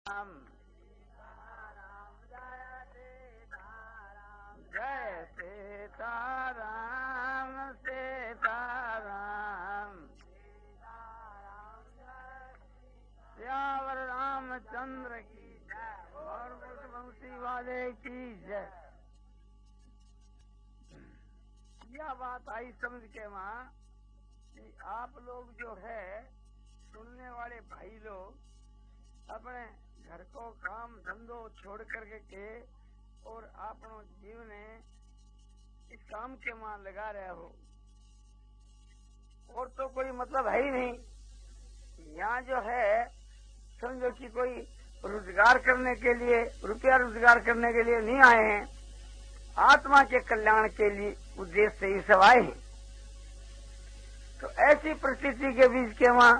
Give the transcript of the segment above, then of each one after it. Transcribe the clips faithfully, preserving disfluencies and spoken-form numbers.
राम जय सीताराम सीताराम श्यावर रामचंद्र की जय और वंशी वाले की जय। यह बात आई समझ के माँ कि आप लोग जो है सुनने वाले भाई लोग अपने घर को काम धंधो छोड़ करके के और अपनो जीवन इस काम के मां लगा रहे हो और तो कोई मतलब है ही नहीं। यहाँ जो है समझो कि कोई रोजगार करने के लिए रुपया रोजगार करने के लिए नहीं आए हैं, आत्मा के कल्याण के लिए उद्देश्य से ही सब आए हैं। तो ऐसी परिस्थिति के बीच के वहां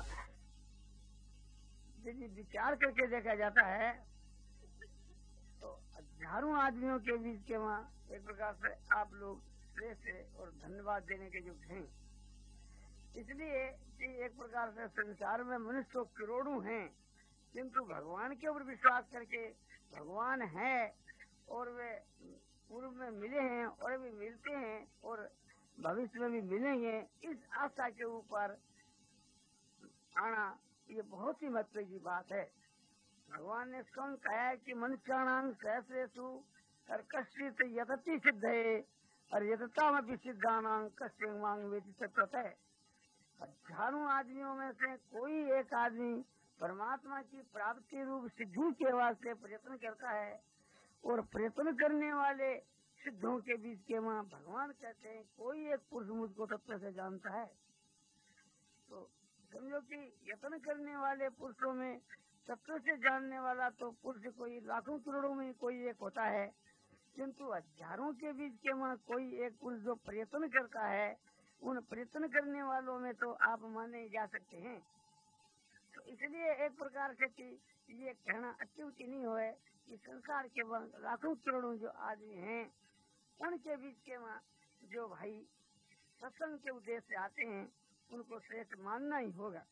यदि विचार करके देखा जाता है तो हजारों आदमियों के बीच के वहां एक प्रकार से आप लोग श्रेष्ठ और धन्यवाद देने के युक्त हैं। इसलिए कि एक प्रकार से संसार में मनुष्य तो करोड़ों हैं, किंतु भगवान के ऊपर विश्वास करके भगवान है और वे पूर्व में मिले हैं और अभी मिलते हैं और भविष्य में भी मिलेंगे, इस आशा के ऊपर आना ये बहुत ही महत्व की बात है। भगवान ने स्वयं कहा है कि मनुष्याणां सहस्रेषु और कश्चित यतति सिद्ध है और यतता में भी सिद्धानां कश्चित मांग वेति तत्वतः। हजारों आदमियों में से कोई एक आदमी परमात्मा की प्राप्ति रूप सिद्धि के वास्ते प्रयत्न करता है और प्रयत्न करने वाले सिद्धों के बीच के वहाँ भगवान कहते हैं कोई एक पुरुष मुझको तत्व से जानता है। तो समझो कि यत्न करने वाले पुरुषों में तत्व से जानने वाला तो पुरुष कोई लाखों करोड़ों में कोई एक होता है, किंतु हजारों के बीच के वहाँ कोई एक पुरुष जो प्रयत्न करता है, उन प्रयत्न करने वालों में तो आप माने जा सकते हैं। तो इसलिए एक प्रकार से कि ये कहना अत्युक्ति नहीं हो कि संसार के लाखों करोड़ों जो आदमी हैं उनके बीच के वहाँ जो भाई सत्संग के उद्देश्य से आते हैं उनको श्रेष्ठ मानना ही होगा।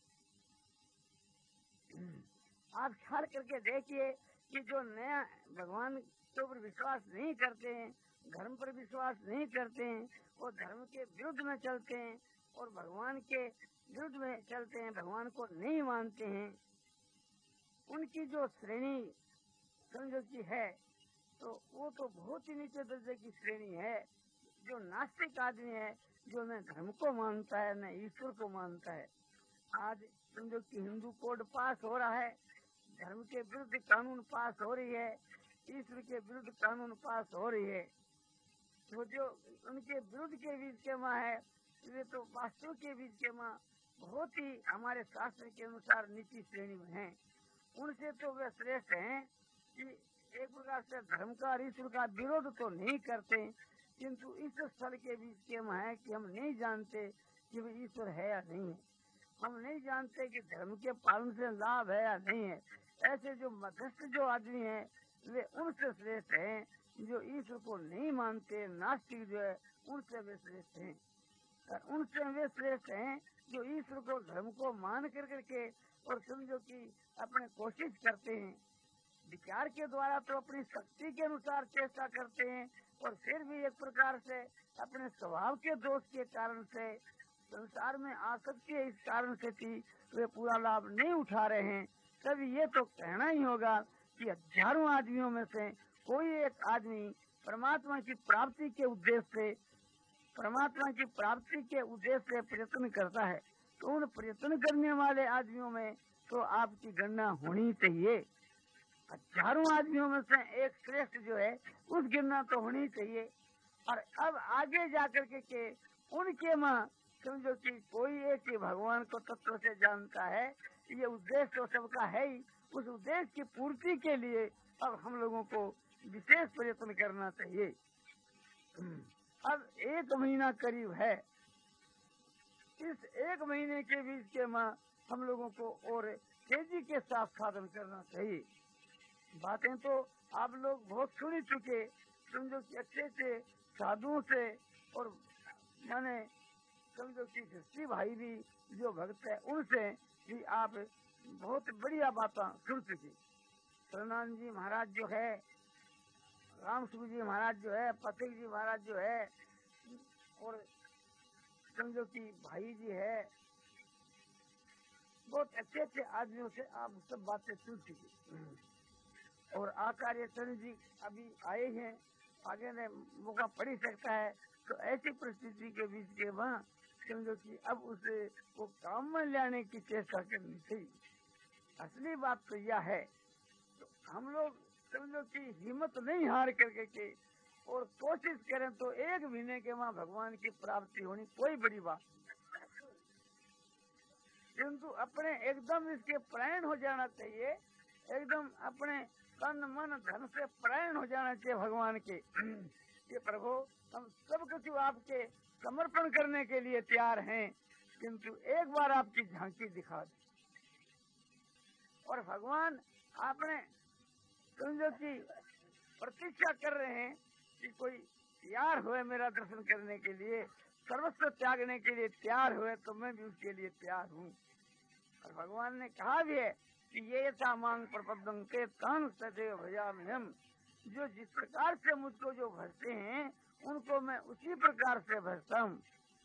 आप ख्याल करके देखिए कि जो नया भगवान के ऊपर विश्वास नहीं करते हैं, धर्म पर विश्वास नहीं करते हैं और धर्म के विरुद्ध में चलते हैं और भगवान के विरुद्ध में चलते हैं, भगवान को नहीं मानते हैं, उनकी जो श्रेणी समझो की है तो वो तो बहुत ही नीचे दर्जे की श्रेणी है। जो नास्तिक आदमी है, जो न धर्म को मानता है न ईश्वर को मानता है। आज समझो कि हिंदू कोड पास हो रहा है, धर्म के विरुद्ध कानून पास हो रही है, ईश्वर के विरुद्ध कानून पास हो रही है। तो जो उनके विरुद्ध के बीच के माँ है वे तो वास्तव के बीच के माँ बहुत ही हमारे शास्त्र के अनुसार नीची श्रेणी में है। उनसे तो वे श्रेष्ठ हैं कि एक प्रकार से धर्म का और ईश्वर का विरोध तो नहीं करते, किंतु इस स्थल के बीच के में है कि हम नहीं जानते कि वो ईश्वर है या नहीं है, हम नहीं जानते कि धर्म के पालन से लाभ है या नहीं है। ऐसे जो मध्यस्थ जो आदमी हैं वे उनसे श्रेष्ठ हैं, जो ईश्वर को नहीं मानते, नास्तिक जो है उनसे वे श्रेष्ठ हैं। और उनसे वे श्रेष्ठ हैं जो ईश्वर को धर्म को मान कर करके और समझो कि अपने कोशिश करते हैं, विचार के द्वारा तो अपनी शक्ति के अनुसार चेष्टा करते हैं और फिर भी एक प्रकार से अपने स्वभाव के दोष के कारण से संसार में आसक्ति है, इस कारण से थी वे पूरा लाभ नहीं उठा रहे हैं। तब ये तो कहना ही होगा कि हजारों आदमियों में से कोई एक आदमी परमात्मा की प्राप्ति के उद्देश्य से परमात्मा की प्राप्ति के उद्देश्य से प्रयत्न करता है। तो उन प्रयत्न करने वाले आदमियों में तो आपकी गणना होनी चाहिए। हजारों आदमियों में से एक श्रेष्ठ जो है उस गिनना तो होनी चाहिए। और अब आगे जाकर के, के उनके माँ समझो कि कोई एक ही भगवान को तत्व से जानता है, ये उद्देश्य तो सबका है ही। उस उद्देश्य की पूर्ति के लिए अब हम लोगों को विशेष प्रयत्न करना चाहिए। अब एक महीना करीब है, इस एक महीने के बीच के माँ हम लोगों को और तेजी के साथ साधन करना चाहिए। बातें तो आप लोग बहुत सुन चुके, समझो कि अच्छे से साधुओं से और माने समझो कि दृष्टि भाई भी जो भक्त है उनसे भी आप बहुत बढ़िया बातें सुन चुकी। सत्यनारायण जी महाराज जो है, रामसुख जी महाराज जो है, पथिक जी महाराज जो है, और समझो कि भाई जी है, बहुत अच्छे अच्छे आदमियों से आप सब बातें सुन चुकी। और आचार्य चंद्र जी अभी आए हैं, आगे ने मौका पड़ ही सकता है। तो ऐसी परिस्थिति के बीच के वहाँ समझो कि अब उसे वो काम में लाने की चेष्टा करनी चाहिए। असली बात तो यह है, तो हम लोग समझो कि हिम्मत नहीं हार करके के और कोशिश करें तो एक महीने के वहाँ भगवान की प्राप्ति होनी कोई बड़ी बात, किंतु अपने एकदम इसके प्रायण हो जाना चाहिए, एकदम अपने तन मन धन से प्रायण हो जाना चाहिए भगवान के। ये प्रभु हम सब कुछ आपके समर्पण करने के लिए तैयार हैं, किंतु एक बार आपकी झांकी दिखा दी। और भगवान आपने समझो कि प्रतीक्षा कर रहे हैं कि कोई तैयार हुए मेरा दर्शन करने के लिए, सर्वस्व त्यागने के लिए तैयार हुए, तो मैं भी उसके लिए तैयार हूँ। और भगवान ने कहा भी है कि ये ऐसा मांग प्रपदं के तान सदैव भजामि हम, जो जिस प्रकार से मुझको जो भजते हैं उनको मैं उसी प्रकार से भजता हूँ।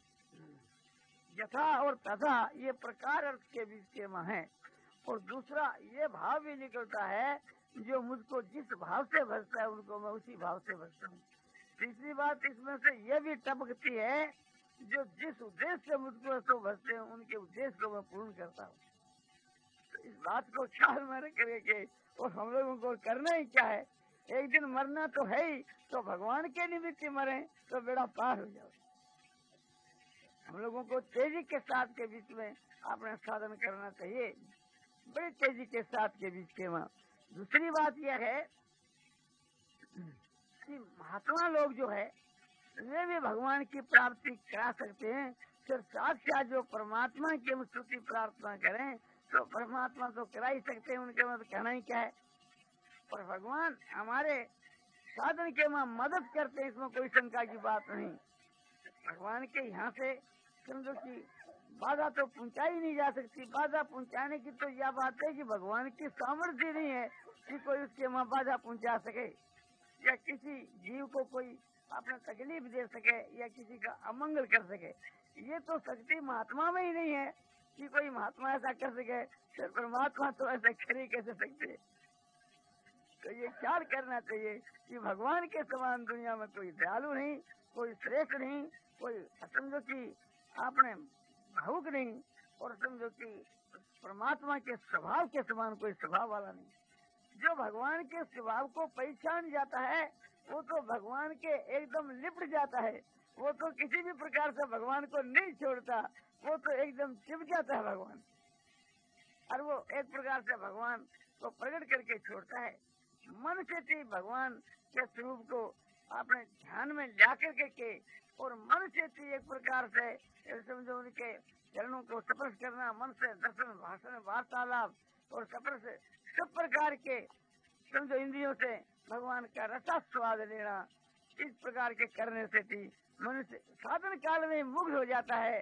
यथा और तथा ये प्रकार अर्थ के बीच के में है। और दूसरा ये भाव भी निकलता है, जो मुझको जिस भाव से भजता है उनको मैं उसी भाव से भजता हूँ। तीसरी बात इसमें से ये भी टपकती है, जो जिस उद्देश्य से मुझको तो भजते हैं उनके उद्देश्य को मैं पूर्ण करता हूँ। तो इस बात को ख्याल में रख करके और हम लोगों को करना ही क्या है, एक दिन मरना तो है ही, तो भगवान के निमित्त मरे तो बेड़ा पार हो जाए। हम लोगों को तेजी के साथ के बीच में अपना साधन करना चाहिए, बड़ी तेजी के साथ के बीच के वहाँ। दूसरी बात यह है कि महात्मा लोग जो है वे भी भगवान की प्राप्ति करा सकते हैं। सिर्फ साक्षात जो परमात्मा की हम स्तुति प्रार्थना करें तो परमात्मा तो करा ही सकते हैं, उनके में तो कहना ही क्या है। पर भगवान हमारे साधन के वहाँ मदद करते हैं, इसमें कोई शंका की बात नहीं। भगवान के यहाँ से समझो कि बाधा तो पहुँचाई नहीं जा सकती। बाधा पहुँचाने की तो यह बात है कि भगवान की सामर्थ्य नहीं है कि कोई उसके वहाँ बाधा पहुँचा सके, या किसी जीव को कोई अपना तकलीफ दे सके, या किसी का अमंगल कर सके। ये तो शक्ति महात्मा में ही नहीं है कि कोई महात्मा ऐसा कर सके, फिर परमात्मा तो ऐसा कर ही कैसे सकते। तो ये ख्याल करना चाहिए कि भगवान के समान दुनिया में कोई दयालु नहीं, कोई श्रेष्ठ नहीं, कोई समझो कि आपने भावुक नहीं, और समझो कि परमात्मा के स्वभाव के समान कोई स्वभाव वाला नहीं। जो भगवान के स्वभाव को पहचान जाता है वो तो भगवान के एकदम लिपट जाता है, वो तो किसी भी प्रकार से भगवान को नहीं छोड़ता, वो तो एकदम चिपक जाता है भगवान, और वो एक प्रकार से भगवान को प्रकट करके छोड़ता है। मन से थी भगवान के स्वरूप को आपने ध्यान में ला करके के, और मन से थी एक प्रकार से समझो उनके चरणों को स्पर्श करना, मन से दर्शन भाषण वार्तालाप और स्पर्श सब प्रकार के समझो इंद्रियों से भगवान का रसास्वाद लेना, इस प्रकार के करने से थी मनुष्य साधन काल में मुग्ध हो जाता है।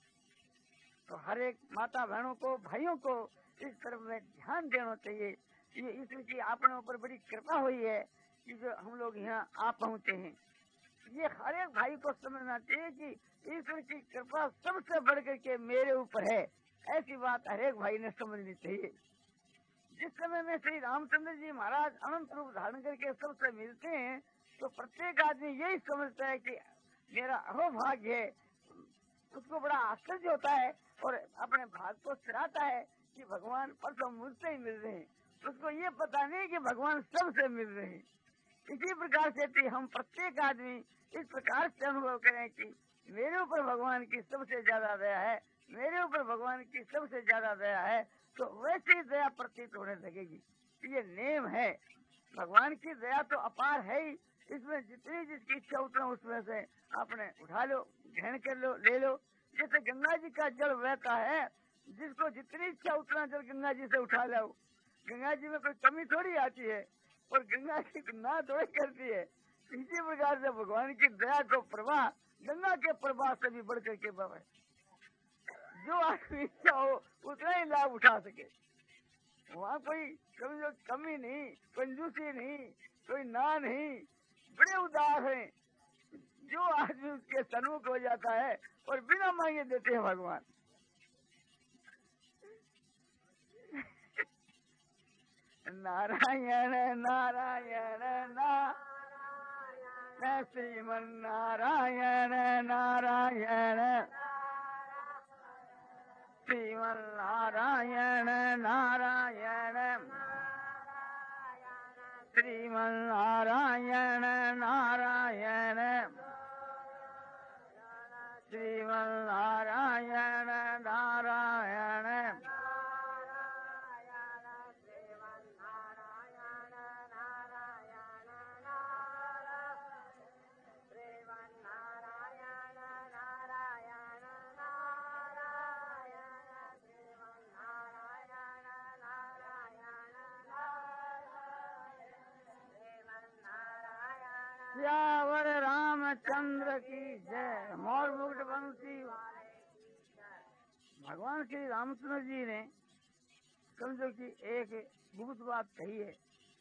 तो हर एक माता बहनों को भाइयों को इस तरफ में ध्यान देना चाहिए। ये ईश्वर की अपने ऊपर बड़ी कृपा हुई है कि जो हम लोग यहाँ आ पहुँचे हैं। ये हर एक भाई को समझना चाहिए कि ईश्वर की कृपा सबसे बढ़ करके मेरे ऊपर है, ऐसी बात हर एक भाई ने समझनी चाहिए। जिस समय में श्री रामचंद्र जी महाराज अनंत रूप धारण करके सबसे मिलते हैं तो प्रत्येक आदमी यही समझता है कि मेरा अहोभाग्य है। उसको बड़ा आश्चर्य होता है और अपने भाग को सिराता है कि भगवान परसों मुझसे ही मिल रहे हैं। उसको ये पता नहीं कि भगवान सबसे मिल रहे हैं। इसी प्रकार से हम प्रत्येक आदमी इस प्रकार से अनुभव करें कि मेरे ऊपर भगवान की सबसे ज्यादा दया है, मेरे ऊपर भगवान की सबसे ज्यादा दया है, तो वैसी दया प्रतीत होने लगेगी। ये नेम है, भगवान की दया तो अपार है ही, इसमें जितनी जिसकी इच्छा उतना उसमें से आपने उठा लो, ग्रहण कर लो, ले लो। जैसे गंगा जी का जल बहता है, जिसको जितनी इच्छा उतना जल गंगा जी से उठा लो। गंगा जी में कोई कमी थोड़ी आती है और गंगा जी ना थोड़ी करती है। इसी प्रकार से भगवान की दया को प्रवाह गंगा के प्रवाह से भी बढ़ करके बहे, जो आदमी इच्छा हो उतना ही लाभ उठा सके। वहाँ कोई समझो कमी नहीं, कंजूसी नहीं, कोई ना नहीं, बड़े उदार हैं। जो आदमी उसके सन्मुख हो जाता है और बिना मांगे देते हैं भगवान। नारायण नारायण नारायण श्रीमन नारायण नारायण श्रीमन नारायण नारायण श्रीमन नारायण नारायण श्रीमन नारायण नारायण सियावर रामचंद्र की जय। मोर मुकुट बंसी। भगवान श्री रामचंद्र जी ने समझो कि एक गुप्त बात कही है,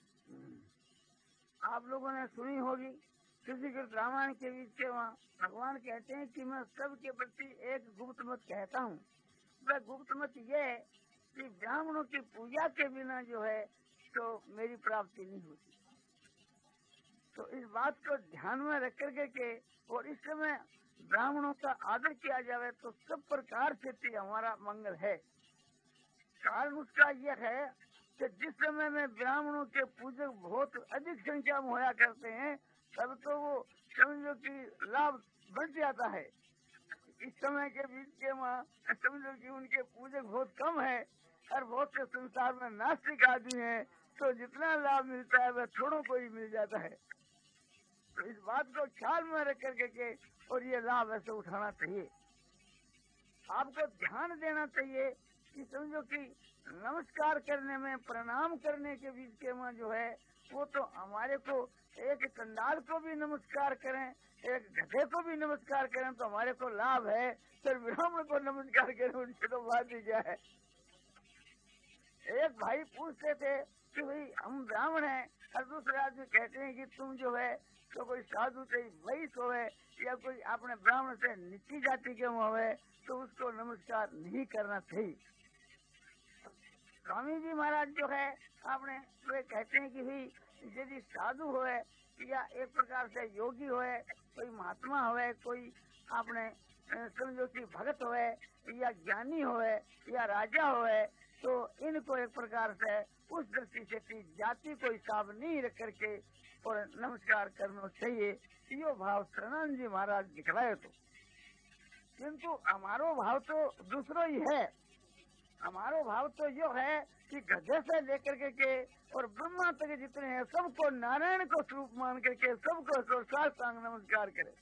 आप लोगों ने सुनी होगी। किसी के रामायण के बीच के वहाँ भगवान कहते हैं कि मैं सबके प्रति एक गुप्त मत कहता हूँ। वह गुप्त मत ये है कि ब्राह्मणों की पूजा के बिना जो है तो मेरी प्राप्ति नहीं होती। तो इस बात को ध्यान में रख कर के और इस समय ब्राह्मणों का आदर किया जाए तो सब प्रकार से हमारा मंगल है। कारण उसका यह है कि जिस समय में ब्राह्मणों के पूजक बहुत अधिक संख्या में होया करते हैं तब तो वो समझो कि लाभ बढ़ जाता है। इस समय के बीच के वहाँ समझो कि उनके पूजक बहुत कम है और बहुत से संसार में नास्तिक आदमी है, तो जितना लाभ मिलता है वह थोड़ों को ही मिल जाता है। तो इस बात को ख्याल में रख करके के और ये लाभ ऐसे उठाना चाहिए। आपको ध्यान देना चाहिए कि समझो कि नमस्कार करने में, प्रणाम करने के बीच के में जो है वो तो हमारे को एक चंडाल को भी नमस्कार करें, एक गधे को भी नमस्कार करें तो हमारे को लाभ है, फिर ब्राह्मण को नमस्कार करें उनसे तो बात ही क्या है। एक भाई पूछते थे कि भाई हम ब्राह्मण हैं और दूसरे आदमी कहते हैं कि तुम जो है तो कोई साधु से वैश्य होवे या कोई अपने ब्राह्मण से नीची जाति के होवे तो उसको नमस्कार नहीं करना चाहिए। स्वामी जी महाराज जो है आपने वे कहते हैं कि भाई यदि साधु होए या एक प्रकार से योगी होए, कोई महात्मा होए, कोई आपने समझो कि भगत होए या ज्ञानी होए या राजा होए तो इनको एक प्रकार से उस दृष्टि से जाति को हिसाब नहीं रख करके और नमस्कार करना चाहिए। यो भाव सनातन जी महाराज दिखलाए तो, किंतु हमारो भाव तो दूसरो ही है। हमारो भाव तो यो है कि गधे से लेकर के, के और ब्रह्मा तक जितने हैं सबको नारायण को स्वरूप मान करके सबको साष्टांग नमस्कार करे।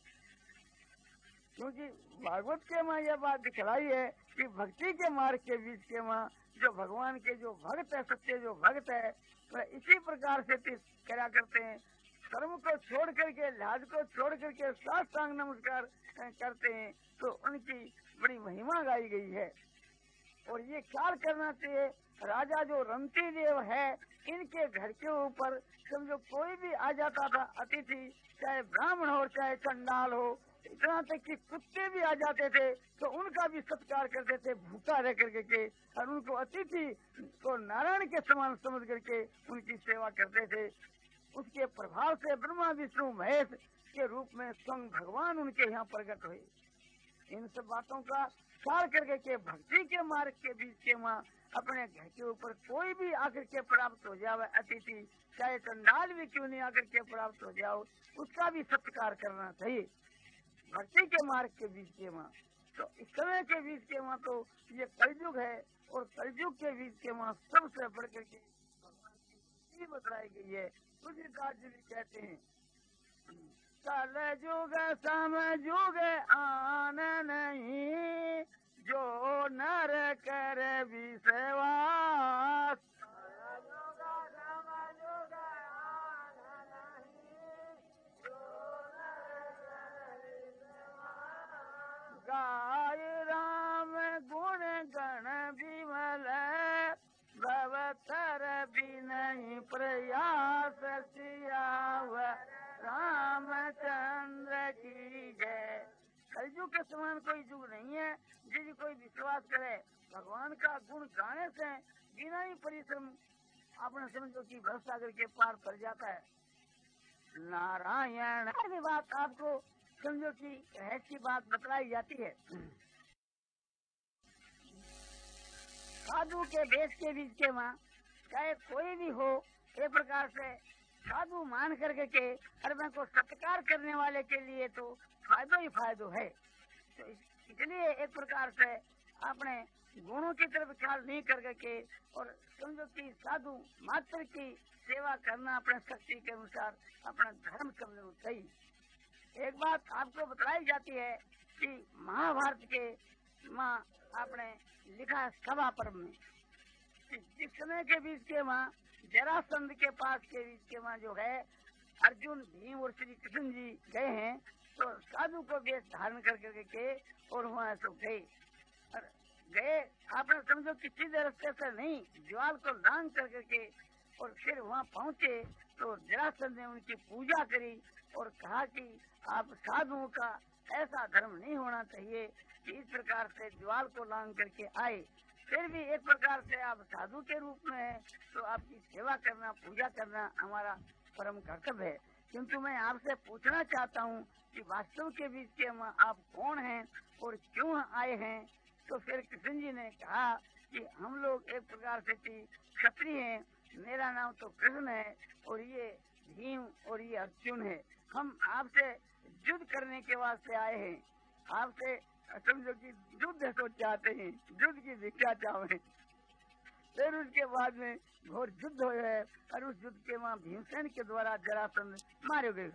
क्योंकि भागवत के माँ यह बात दिखलाई है कि भक्ति के मार्ग के बीच के माँ जो भगवान के जो भक्त है, सच्चे जो भक्त है, वह इसी प्रकार से करा करते हैं। कर्म को छोड़ करके, लाज को छोड़ करके साष्टांग नमस्कार करते हैं तो उनकी बड़ी महिमा गाई गई है। और ये ख्याल करना चाहिए, राजा जो रंती देव है इनके घर के ऊपर समझो कोई भी आ जाता था अतिथि, चाहे ब्राह्मण हो चाहे चंडाल हो, इतना तक कि कुत्ते भी आ जाते थे तो उनका भी सत्कार करते थे भूखा रह करके के, और उनको अतिथि को नारायण के समान समझ करके उनकी सेवा करते थे। उसके प्रभाव से ब्रह्मा विष्णु महेश के रूप में स्वयं भगवान उनके यहाँ प्रकट हुए। इन सब बातों का ख्याल करके के भक्ति के मार्ग के बीच के माँ अपने घर के ऊपर कोई भी आकर के प्राप्त हो जावे अतिथि, चाहे चंडाल भी क्यों नहीं आकर के प्राप्त हो जाओ, उसका भी सत्कार करना चाहिए भक्ति के मार्ग के बीच के माँ। तो इस समय के बीच के माँ तो ये कलयुग है और कलयुग के बीच के माँ सबसे बढ़ करके भगवान की बताई गई है। तुलसीदास जी भी कहते हैं कल युग समयुग आन नहीं, जो नर कर विश्वास। गाय राम गुण गण विमल भवत सियावर रामचंद्र की जय। कलयुग के समान कोई युग नहीं है जिसे कोई विश्वास करे भगवान का गुण गाने से बिना ही परिश्रम अपने समझो की भवसागर के पार कर जाता है। नारायण हर बात आपको समझो की ऐसी बात बतलाई जाती है। साधु के वेश के बीच के वहाँ चाहे कोई भी हो एक प्रकार से साधु मान करके के हर को सत्कार करने वाले के लिए तो फायदो ही फायदो है। तो इसलिए एक प्रकार से अपने गुणों की तरफ ख्याल नहीं करके के और समझो कि साधु मात्र की सेवा करना अपने शक्ति के अनुसार अपना धर्म समझना चाहिए। एक बात आपको बताई जाती है कि महाभारत के माँ आपने लिखा है सभा पर्व में जिस समय के बीच के वहाँ जरासंध के पास के बीच के वहाँ जो है अर्जुन भीम और श्री कृष्ण जी गए हैं तो साधु को वेश धारण कर करके के और वहाँ तो गए गए आपने समझो कि सीधे रास्ते से नहीं ज्वाल को लांग कर करके और फिर वहाँ पहुँचे तो जरासंध ने उनकी पूजा करी और कहा कि आप साधुओं का ऐसा धर्म नहीं होना चाहिए कि इस प्रकार से ज्वाल को लांग करके आए। फिर भी एक प्रकार से आप साधु के रूप में है तो आपकी सेवा करना पूजा करना हमारा परम कर्तव्य है। किंतु मैं आपसे पूछना चाहता हूँ कि वास्तव के बीच के आप कौन हैं और क्यों आए हैं। तो फिर कृष्ण जी ने कहा कि हम लोग एक प्रकार से क्षत्रिय हैं, मेरा नाम तो कृष्ण है और ये भीम और ये अर्जुन है। हम आपसे युद्ध करने के वास्ते आए हैं, आपसे समझो कि युद्ध को चाहते हैं, युद्ध की भिक्षा चाहे। फिर उसके बाद में घोर युद्ध हो है और उस युद्ध के वहाँ भीमसेन के द्वारा जरासंध मारे गए।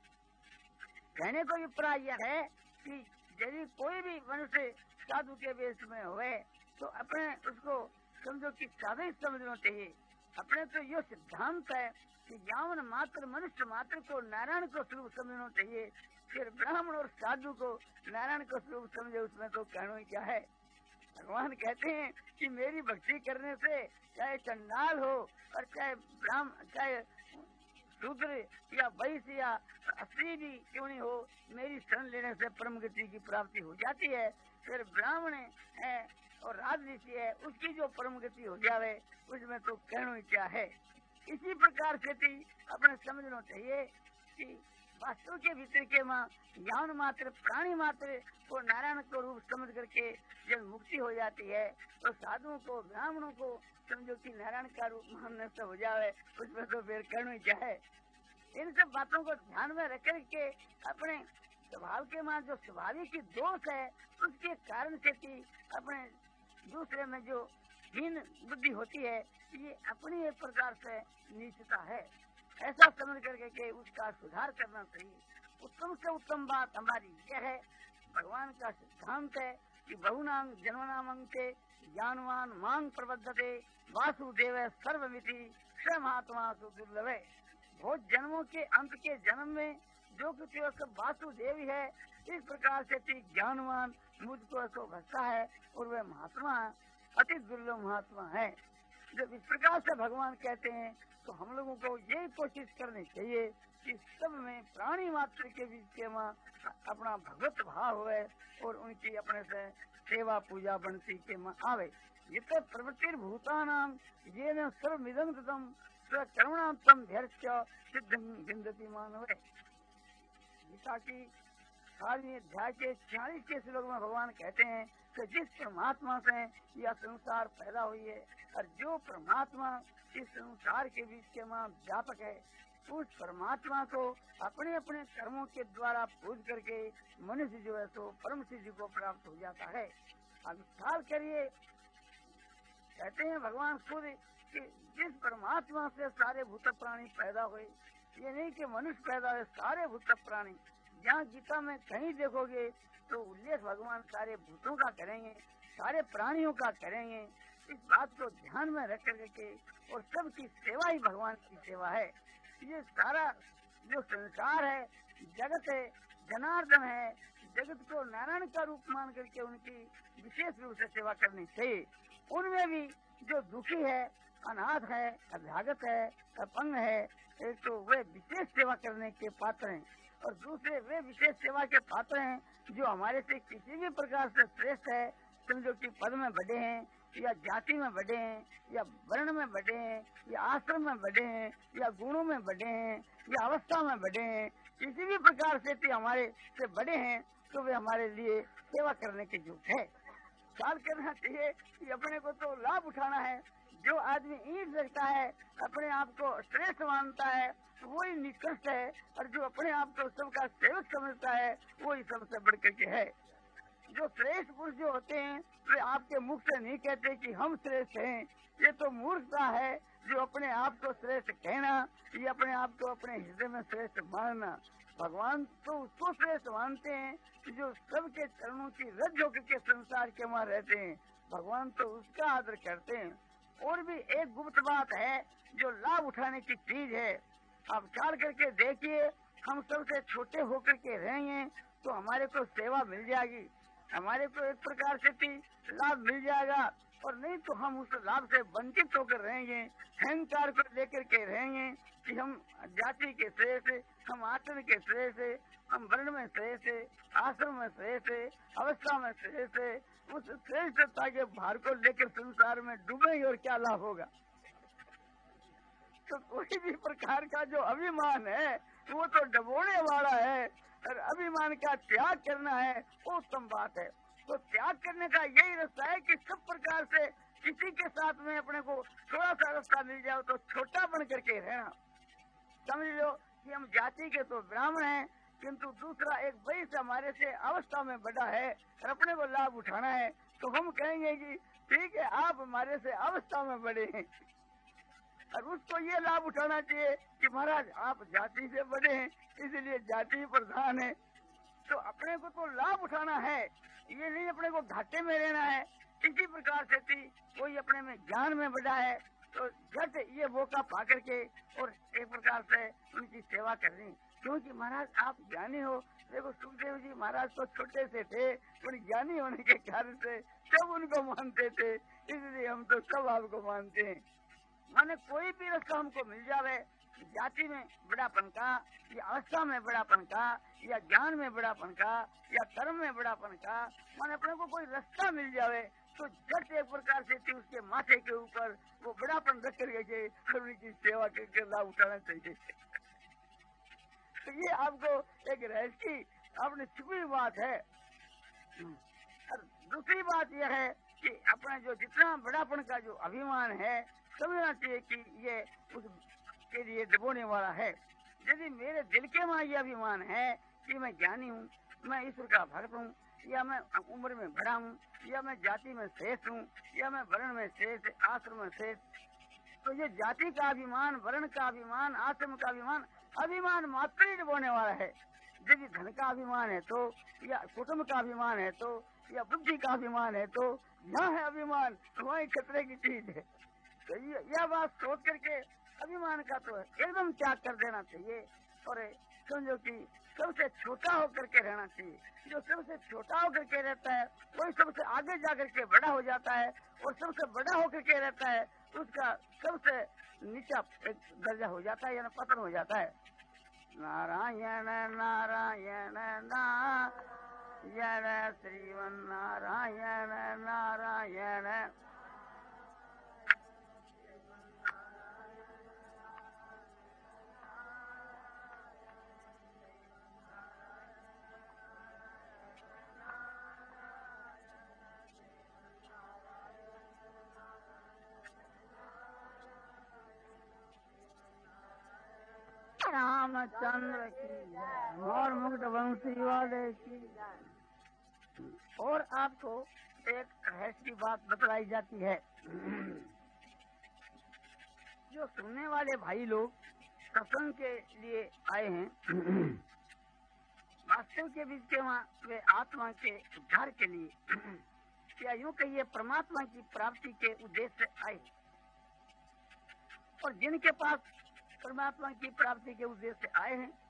कहने को अभिप्राय यह है कि यदि कोई भी मनुष्य साधु के वेश में हुए तो अपने उसको समझो कि साधु ही समझना चाहिए। अपने तो यह सिद्धांत है कि यावन मात्र मनुष्य मात्र को नारायण को स्वरूप समझना चाहिए। फिर ब्राह्मण और साधु को नारायण को स्वरूप समझे उसमें तो कहना ही क्या है। भगवान कहते हैं कि मेरी भक्ति करने से चाहे चंडाल हो और चाहे ब्राह्मण चाहे शूद्र या वैश्य या स्त्री भी क्यों नहीं हो, मेरी शरण लेने से परम गति की प्राप्ति हो जाती है। फिर ब्राह्मण है और राजऋषि है उसकी जो परम गति हो जावे उसमें तो कहना ही क्या है। इसी प्रकार से अपने समझना चाहिए कि वास्तु के भीतर के माँ यान मात्र प्राणी मात्र को नारायण को रूप समझ करके जब मुक्ति हो जाती है तो साधुओं को ब्राह्मणों को समझो कि नारायण का रूप मानने से हो जाए उसमें तो फिर करना ही क्या है। इन सब बातों को ध्यान में रख के अपने स्वभाव के माँ जो स्वाभाविक की दोष है उसके कारण से अपने दूसरे में जो हीन बुद्धि होती है ये अपनी एक प्रकार से नीचता है, ऐसा समझ करके के उसका सुधार करना चाहिए। उत्तम से उत्तम बात हमारी यह है, भगवान का सिद्धांत है कि बहुनाम जन्मनामं के ज्ञानवान मांग प्रबद्धते वासुदेव सर्वमिति स महात्मा सुदुर्लभ। बहुत जन्मों के अंत के जन्म में जो कुछ सब वासुदेव है इस प्रकार से ज्ञानवान मुझको ऐसा भजता है और वह महात्मा अति दुर्लभ महात्मा है। जब इस प्रकार से भगवान कहते हैं तो हम लोगों को यही कोशिश करनी चाहिए कि सब में प्राणी मात्र के बीच के माँ अपना भगवत भाव हुए और उनकी अपने से सेवा पूजा बनती के माँ आवे। ये तो प्रवृत्ति भूतानाम ये न सर्वमिदं कृतम स्वकरुणाम तम धैर्य सिद्धं विन्दति मानव। गीता की सातवें अध्याय के छियालीस के श्लोक में भगवान कहते हैं कि जिस परमात्मा से यह संसार पैदा हुई है और जो परमात्मा इस संसार के बीच के मां व्यापक है उस परमात्मा को अपने अपने कर्मों के द्वारा पूज करके मनुष्य जो है तो परम सिद्धि को प्राप्त हो जाता है। अब ख्याल करिए, कहते हैं भगवान खुद कि जिस परमात्मा से सारे भूत प्राणी पैदा हुए, ये नहीं कि मनुष्य पैदा हुए, सारे भूत प्राणी। जहाँ गीता में कहीं देखोगे तो उल्लेख भगवान सारे भूतों का करेंगे, सारे प्राणियों का करेंगे। इस बात को ध्यान में रख करके और सबकी सेवा ही भगवान की सेवा है। ये सारा जो संसार है, जगत है, जनार्दन है, जगत को नारायण का रूप मान करके उनकी विशेष रूप से सेवा करनी चाहिए। उनमें भी जो दुखी है अनाथ है, अभ्यागत है, अपंग है, एक तो वे विशेष सेवा करने के पात्र हैं और दूसरे वे विशेष सेवा के पात्र हैं जो हमारे से किसी भी प्रकार से श्रेष्ठ है, समझो कि पद में बढ़े हैं या जाति में बढ़े हैं या वर्ण में बढ़े हैं या आश्रम में बढ़े हैं या गुणों में बढ़े हैं या अवस्था में बढ़े हैं, किसी भी प्रकार से भी हमारे से बड़े हैं तो वे हमारे लिए सेवा करने के योग्य है। ख्याल करना चाहिए कि अपने को तो लाभ उठाना है। जो आदमी ईट रखता है, अपने आप को श्रेष्ठ मानता है, वही निकृष्ट है, और जो अपने आप को सबका सेवक समझता है वही सबसे बढ़ करके है। जो श्रेष्ठ पुरुष जो होते हैं वे आपके मुख से नहीं कहते कि हम श्रेष्ठ हैं, ये तो मूर्खता है जो अपने आप को श्रेष्ठ कहना, ये अपने आप को अपने हृदय में श्रेष्ठ मानना। भगवान तो उसको श्रेष्ठ मानते हैं जो सबके चरणों की रज होकर के संसार के वहाँ रहते हैं, भगवान तो उसका आदर करते हैं। और भी एक गुप्त बात है जो लाभ उठाने की चीज है। आप ख्याल करके देखिए, हम सबसे छोटे होकर के रहेंगे तो हमारे को सेवा मिल जाएगी, हमारे को एक प्रकार से भी लाभ मिल जाएगा, और नहीं तो हम उस लाभ से वंचित होकर रहेंगे, अहंकार को लेकर के रहेंगे कि हम जाति के श्रेष्ठ, हम आचरण के श्रेष्ठ, हम वर्ण में श्रेष्ठ, आश्रम में श्रेष्ठ, अवस्था में श्रेष्ठ। उस श्रेष्ठता के भार को लेकर संसार में डूबेंगे और क्या लाभ होगा। तो कोई भी प्रकार का जो अभिमान है वो तो डबोने वाला है, और अभिमान का त्याग करना है वो उत्तम बात है। तो त्याग करने का यही रास्ता है कि सब प्रकार से किसी के साथ में अपने को थोड़ा सा रास्ता मिल जाओ तो छोटा बन करके रहना। समझ लो कि हम जाति के तो ब्राह्मण हैं, किंतु दूसरा एक वैश्य हमारे से अवस्था में बड़ा है और अपने को लाभ उठाना है, तो हम कहेंगे कि ठीक है आप हमारे से अवस्था में बड़े हैं, और उसको ये लाभ उठाना चाहिए कि महाराज आप जाति से बड़े हैं इसलिए जाति प्रधान है। तो अपने को तो लाभ उठाना है, ये नहीं अपने को घाटे में रहना है। इसी प्रकार से थी कोई अपने में ज्ञान में बड़ा है तो झट ये मौका पा करके और एक प्रकार से उनकी सेवा करनी, क्योंकि महाराज आप ज्ञानी हो। देखो सुखदेव जी महाराज तो छोटे से थे, पर ज्ञानी होने के कारण से सब उनको मानते थे, इसलिए हम तो सब आपको मानते हैं। माने कोई भी रास्ता हमको मिल जावे, जाति में बड़ापन का या अवस्था में बड़ापन का या ज्ञान में बड़ापन का या धर्म में बड़ापन का, माने अपने को कोई रास्ता मिल जावे तो झट एक प्रकार से थी उसके माथे के ऊपर वो बड़ापन रख करके उनकी सेवा करके लाभ उठाना चाहिए। तो ये आपको एक रहस्य आपने छुपी बात है। और दूसरी बात यह है कि अपना जो जितना बड़ापन का जो अभिमान है समझना चाहिए कि ये उसके लिए डबोने वाला है। यदि मेरे दिल के वहाँ ये अभिमान है कि मैं ज्ञानी हूँ, मैं ईश्वर का भक्त हूँ, या मैं उम्र में बड़ा हूँ, या मैं जाति में श्रेष्ठ हूँ, या मैं वर्ण में श्रेष्ठ, आश्रम में श्रेष्ठ, तो ये जाति का अभिमान, वर्ण का अभिमान, आश्रम का अभिमान, अभिमान मात्र ही डबोने वाला है। यदि धन का अभिमान है तो, या कुटुंब का अभिमान है तो, या बुद्धि का अभिमान है तो, यहाँ है अभिमान वही खतरे की चीज है। तो यह बात सोच करके अभिमान का तो एकदम त्याग कर देना चाहिए और समझो कि सबसे छोटा होकर के रहना चाहिए। जो सबसे छोटा होकर के रहता है वही सबसे आगे जाकर के बड़ा हो जाता है, और सबसे बड़ा होकर के रहता है उसका सबसे नीचा दर्जा हो जाता है, यानी पतन हो जाता है। नारायण नारायण नारायण श्रीमन नारायण नारायण। रामचंद्र की और मुक्त वंशी वाले की। और आपको एक रहस्य की बात बतलाई जाती है। जो सुनने वाले भाई लोग सत्संग के लिए आए हैं, वास्तव के बीच के वहाँ वे आत्मा के उद्धार के लिए, या यूँ कहिए परमात्मा की प्राप्ति के उद्देश्य से आए, और जिनके पास परमात्मा की प्राप्ति के उद्देश्य से आए हैं,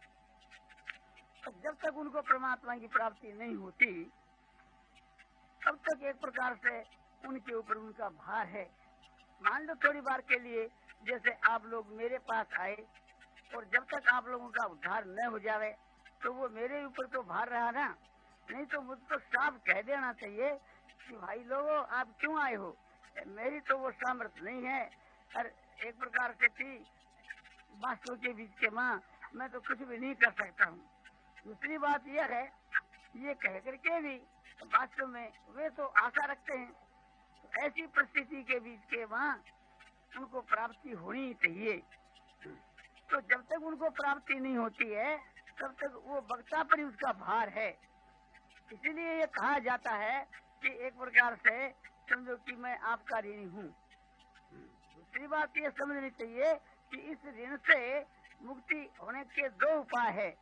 तो जब तक उनको परमात्मा की प्राप्ति नहीं होती तब तक एक प्रकार से उनके ऊपर उनका भार है, मान लो थोड़ी बार के लिए जैसे आप लोग मेरे पास आए और जब तक आप लोगों का उद्धार न हो जावे तो वो मेरे ऊपर तो भार रहा ना। नहीं तो मुझको साफ कह देना चाहिए कि भाई लोगों आप क्यों आए हो, मेरी तो वो सामर्थ्य नहीं है। और एक प्रकार से थी वास्तव के बीच के माँ मैं तो कुछ भी नहीं कर सकता हूँ। दूसरी बात यह है, ये कह करके भी वास्तव में वे तो आशा रखते हैं, तो ऐसी परिस्थिति के बीच के माँ उनको प्राप्ति होनी चाहिए। तो जब तक उनको प्राप्ति नहीं होती है तब तक वो वक्ता पर ही उसका भार है। इसीलिए ये कहा जाता है कि एक प्रकार से समझो कि मैं आपका ऋणी हूँ। दूसरी बात ये समझनी चाहिए कि इस ऋण से मुक्ति होने के दो उपाय है।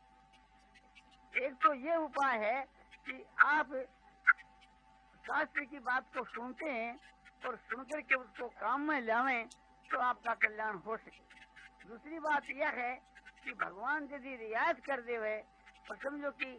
एक तो ये उपाय है कि आप शास्त्र की बात को सुनते हैं और सुनकर के उसको काम में लावें तो आपका कल्याण हो सके। दूसरी बात यह है कि भगवान यदि रियायत कर देवे और समझो कि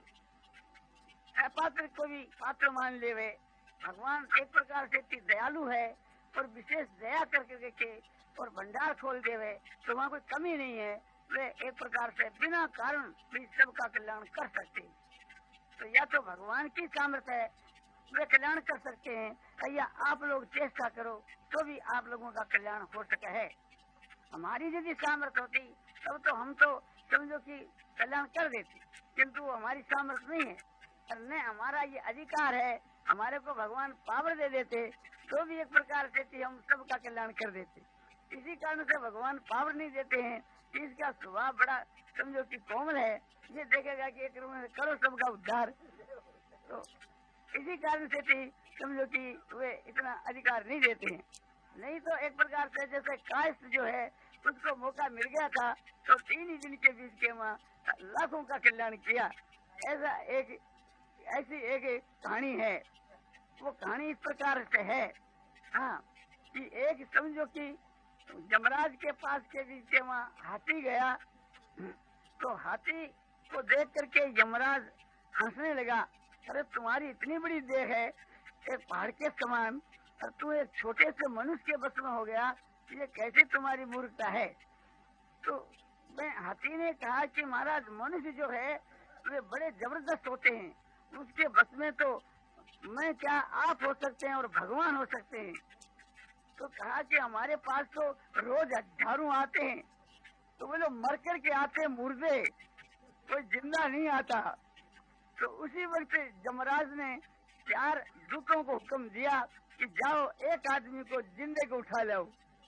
अपात्र को भी पात्र मान लेवे, भगवान एक प्रकार से दयालु है और विशेष दया करके के और भंडार खोल देवे तो वहाँ कोई कमी नहीं है। वे एक प्रकार से बिना कारण भी सबका कल्याण कर सकते हैं। तो या तो भगवान की सामर्थ्य है वे कल्याण कर सकते हैं, या आप लोग चेष्टा करो तो भी आप लोगों का कल्याण हो सके है। हमारी यदि सामर्थ्य होती तब तो हम तो समझो कि कल्याण कर देते, किंतु हमारी सामर्थ्य नहीं है और न हमारा ये अधिकार है। हमारे को भगवान पावर दे देते तो भी एक प्रकार से हम सबका कल्याण कर देते। इसी कारण से भगवान पावर नहीं देते हैं कि इसका स्वभाव बड़ा समझो कि कोमल है, ये देखेगा कि एक करो सबका उद्धार। तो इसी कारण से थी समझो कि वे इतना अधिकार नहीं देते हैं। नहीं तो एक प्रकार से जैसे कायस्थ जो है उसको मौका मिल गया था तो तीन ही दिन के बीच के वहाँ लाखों का कल्याण किया। ऐसा एक ऐसी एक कहानी है। वो कहानी इस प्रकार से है हाँ कि एक समझो कि यमराज के पास के बीच के वहाँ हाथी गया तो हाथी को देख करके यमराज हंसने लगा, अरे तुम्हारी इतनी बड़ी देह है एक पहाड़ के समान और तू एक छोटे से मनुष्य के बस में हो गया, ये कैसे तुम्हारी मूर्खता है। तो मैं हाथी ने कहा कि महाराज मनुष्य जो है वे बड़े जबरदस्त होते हैं, उसके बस में तो मैं क्या आप हो सकते हैं और भगवान हो सकते हैं। तो कहा कि हमारे पास तो रोज हजारों आते हैं, तो वे लोग मर कर के आते मुर्दे, कोई जिंदा नहीं आता। तो उसी वक्त यमराज ने चार दूतों को हुक्म दिया कि जाओ एक आदमी को जिंदे को उठा लाओ।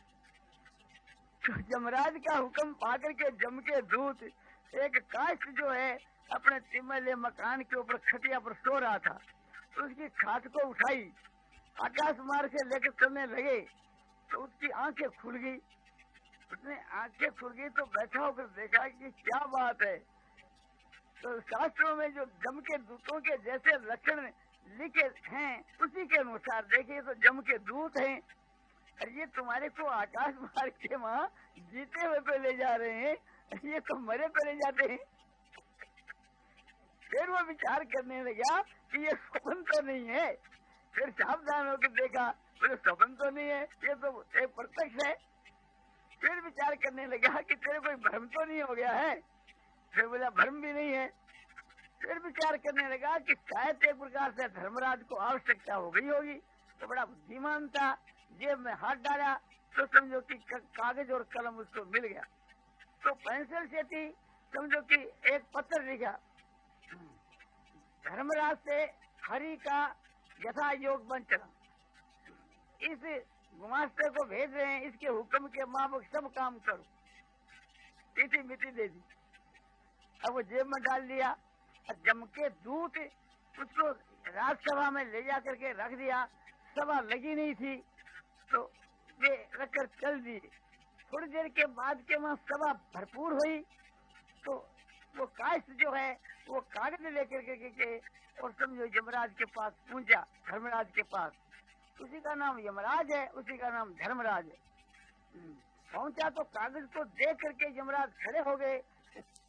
तो यमराज का हुक्म पाकर के जम के दूत एक काष्ठ जो है अपने तिमले मकान के ऊपर खटिया पर सो रहा था, तो उसकी खाट को उठाई आकाश मार्ग से लेकर चलने लगे तो उसकी आंखें खुल गई। उसने आंखें खुल गई तो बैठा होकर देखा कि क्या बात है। तो शास्त्रों में जो जम के दूतों के जैसे लक्षण लिखे हैं उसी के अनुसार देखिए तो जम के दूत हैं और ये तुम्हारे को आकाश मार्ग के वहाँ जीते हुए पे ले जा रहे हैं, ये तो मरे पे ले जाते हैं। फिर वो विचार करने लगा कि ये स्वप्न तो नहीं है। फिर सावधान होकर देखा बोले स्वप्न तो नहीं है, ये तो एक प्रत्यक्ष है। फिर विचार करने लगा कि तेरे कोई भ्रम तो नहीं हो गया है। फिर बोला भ्रम भी नहीं है। फिर विचार करने लगा कि शायद एक प्रकार से धर्मराज को आवश्यकता हो गई होगी, तो बड़ा बुद्धिमान था, जेब में हाथ डाला तो समझो कि कागज और कलम उसको मिल गया। तो पेंसिल से थी समझो कि एक पत्र लिखा, धर्मराज से हरि का यथा योग बन चला, इस गुमास्ते को भेज रहे हैं, इसके हुक्म के माफक सब काम करो। इसी मिट्टी दे दी, अब वो जेब में डाल दिया और जम के दूत उसको राजसभा में ले जा करके रख दिया। सभा लगी नहीं थी तो वे रखकर चल दिए। थोड़ी देर के बाद के वहाँ सभा भरपूर हुई तो वो काष्ठ जो है वो कागज लेकर के, के, के और समझो यमराज के पास पहुंचा, धर्मराज के पास। उसी का नाम यमराज है, उसी का नाम धर्मराज है। पहुंचा तो कागज को देख करके यमराज खड़े हो गए,